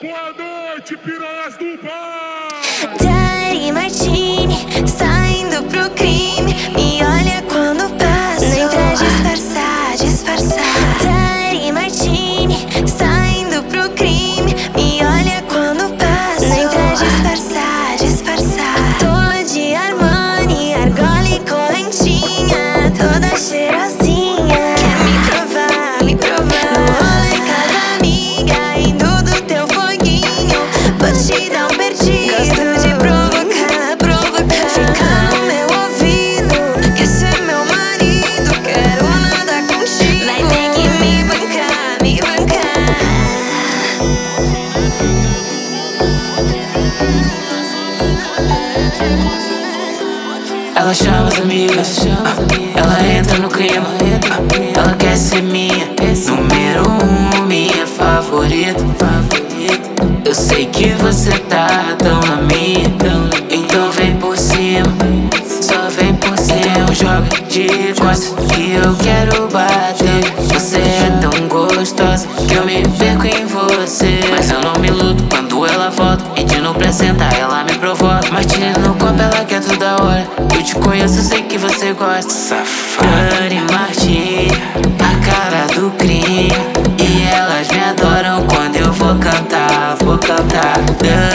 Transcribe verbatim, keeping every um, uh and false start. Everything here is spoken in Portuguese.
Boa noite, piranhas do bar! Dari Martini, saindo pro crime. Me olha quando passo, nem pra disfarçar, disfarçar. Dari Martini, saindo pro crime. Me olha quando passo, nem pra disfarçar, disfarçar. Tô de Armani, argola e correntinha, toda cheirosinha. Quer me provar, me provar. No rolê casa amiga, indo do teu foguinho. Vou te dar um perdido. Gosto de provocar, provocar. Fica no meu ouvido, quer ser meu marido. Quero nada contigo, vai ter que me bancar, me bancar. Ela chama as amigas, ela entra no clima, ela quer ser minha, número um, minha favorita. Eu sei que você tá tão na minha, então vem por cima, só vem por cima. Joga de costas que eu quero bater. Você é tão gostosa que eu me perco em você. Mas eu não me iludo quando ela volta pedindo pra sentar, ela me provoca. Martini no copo, ela quer toda hora. Eu te conheço, eu sei que você gosta. Safada e Martini, a cara do crime. E elas me adoram quando eu vou cantar, vou cantar.